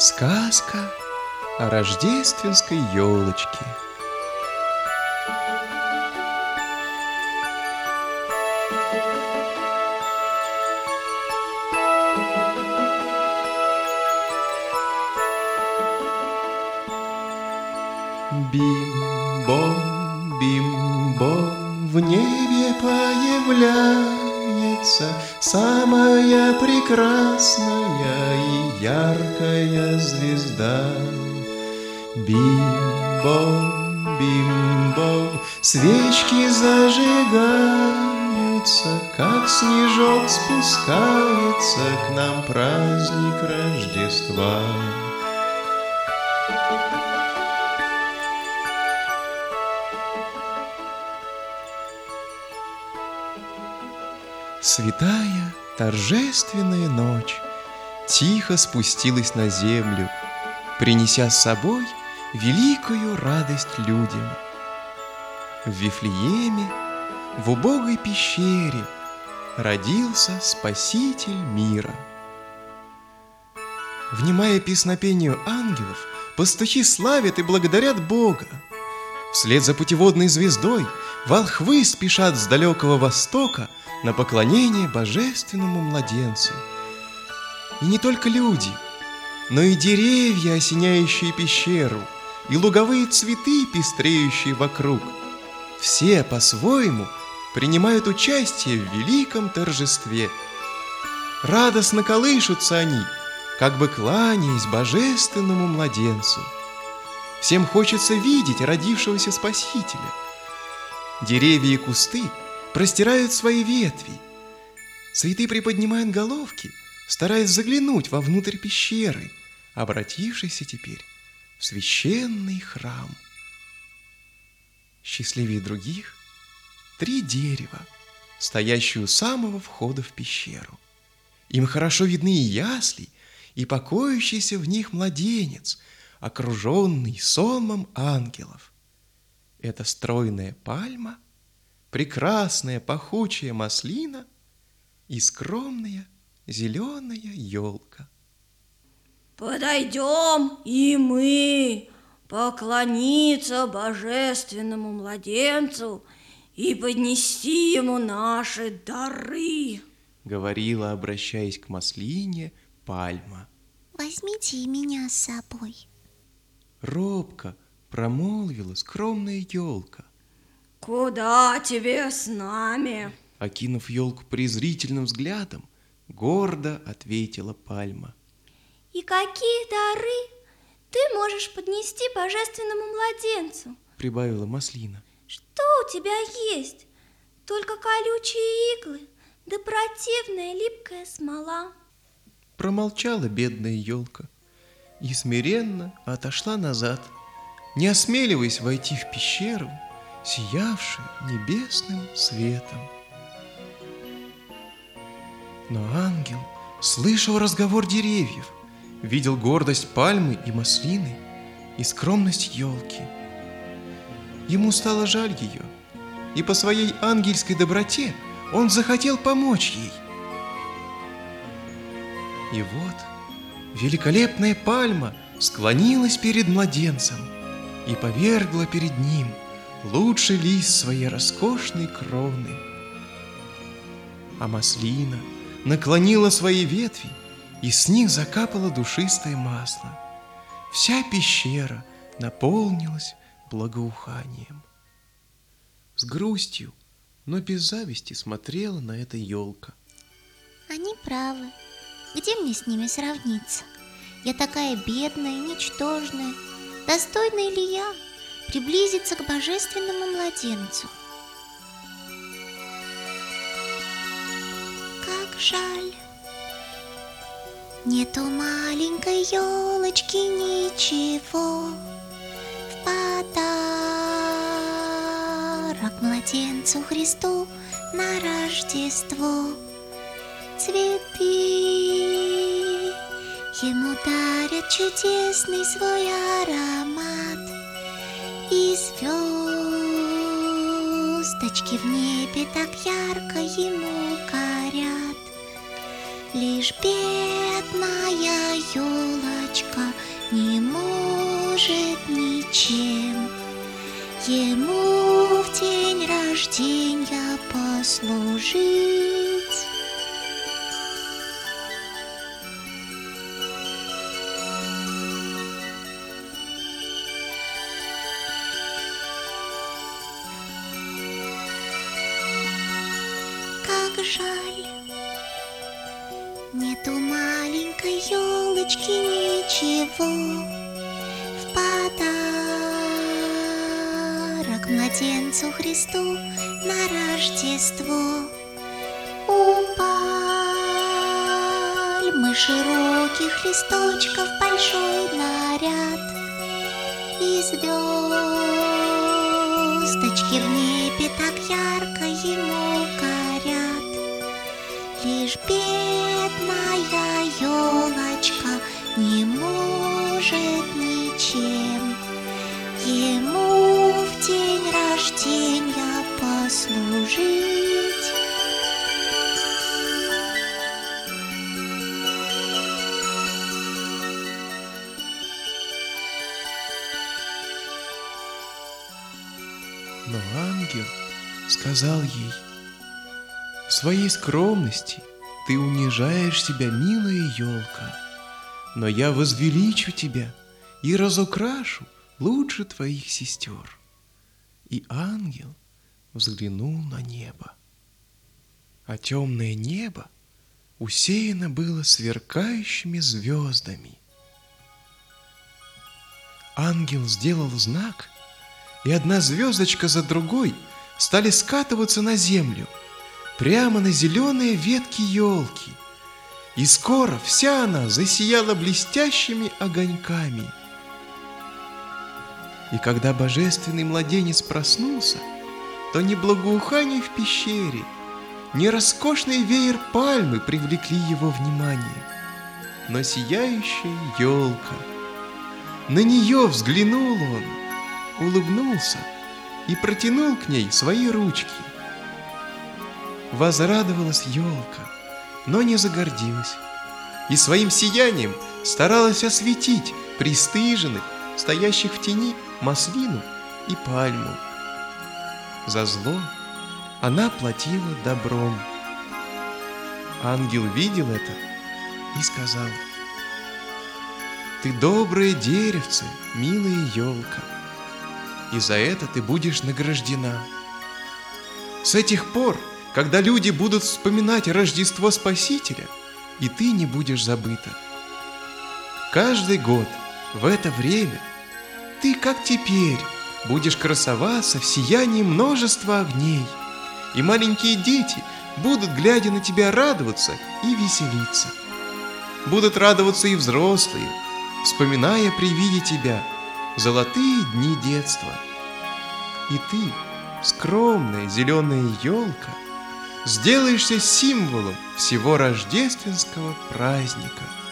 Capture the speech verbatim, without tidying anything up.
Сказка о рождественской елочке. Бим-бом, бим-бом, в небе появляется самая прекрасная и яркая звезда. Бим-бом, бим-бом, свечки зажигаются, как снежок спускается к нам праздник Рождества. Святая торжественная ночь тихо спустилась на землю, принеся с собой великую радость людям. В Вифлееме, в убогой пещере, родился Спаситель мира. Внимая песнопению ангелов, пастухи славят и благодарят Бога. Вслед за путеводной звездой волхвы спешат с далекого востока на поклонение божественному младенцу. И не только люди, но и деревья, осеняющие пещеру, и луговые цветы, пестреющие вокруг, все по-своему принимают участие в великом торжестве. Радостно колышутся они, как бы кланяясь божественному младенцу. Всем хочется видеть родившегося Спасителя. Деревья и кусты простирают свои ветви. Цветы приподнимают головки, стараясь заглянуть вовнутрь пещеры, обратившейся теперь в священный храм. Счастливее других три дерева, стоящие у самого входа в пещеру. Им хорошо видны и ясли, и покоящийся в них младенец, окруженный сонмом ангелов. Это стройная пальма, прекрасная пахучая маслина и скромная зеленая елка. Подойдем и мы поклониться божественному младенцу и поднести ему наши дары, говорила, обращаясь к маслине, пальма. Возьмите и меня с собой. Робко промолвила скромная елка. Куда тебе с нами? Окинув елку презрительным взглядом, гордо ответила пальма. И какие дары ты можешь поднести божественному младенцу? Прибавила маслина. Что у тебя есть? Только колючие иглы, да противная липкая смола. Промолчала бедная елка и смиренно отошла назад, не осмеливаясь войти в пещеру, сиявшую небесным светом. Но ангел слышал разговор деревьев, видел гордость пальмы и маслины и скромность елки. Ему стало жаль ее, и по своей ангельской доброте он захотел помочь ей. И вот великолепная пальма склонилась перед младенцем и повергла перед ним лучший лист своей роскошной кроны. А маслина наклонила свои ветви, и с них закапало душистое масло. Вся пещера наполнилась благоуханием. С грустью, но без зависти смотрела на это елка. Они правы. Где мне с ними сравниться? Я такая бедная, ничтожная. Достойна ли я приблизиться к божественному младенцу? Как жаль. Нету маленькой елочки ничего в подарок младенцу Христу на Рождество. Цветы ему дарят чудесный свой аромат, и звездочки в небе так ярко ему горят. Лишь бедная елочка не может ничем ему в день рождения послужить. Как жаль, нету маленькой елочки ничего в подарок младенцу Христу на Рождество. У пальмы широких листочков большой наряд, и звездочки в небе так ярко ему горят. Лишь бедная елочка не может ничем ему в день рождения послужить. Но ангел сказал ей: в своей скромности ты унижаешь себя, милая елка, но я возвеличу тебя и разукрашу лучше твоих сестер. И ангел взглянул на небо, а темное небо усеяно было сверкающими звездами. Ангел сделал знак, и одна звездочка за другой стали скатываться на землю, прямо на зеленые ветки елки, и скоро вся она засияла блестящими огоньками. И когда божественный младенец проснулся, то ни благоухание в пещере, ни роскошный веер пальмы привлекли его внимание, но сияющая елка. На нее взглянул он, улыбнулся и протянул к ней свои ручки. Возрадовалась елка, но не загордилась, и своим сиянием старалась осветить пристыженных, стоящих в тени, маслину и пальму. За зло она платила добром. Ангел видел это и сказал: ты доброе деревце, милая елка, и за это ты будешь награждена. С этих пор, когда люди будут вспоминать Рождество Спасителя, и ты не будешь забыта. Каждый год в это время ты, как теперь, будешь красоваться в сиянии множества огней, и маленькие дети будут, глядя на тебя, радоваться и веселиться. Будут радоваться и взрослые, вспоминая при виде тебя золотые дни детства. И ты, скромная зеленая елка, сделаешься символом всего рождественского праздника.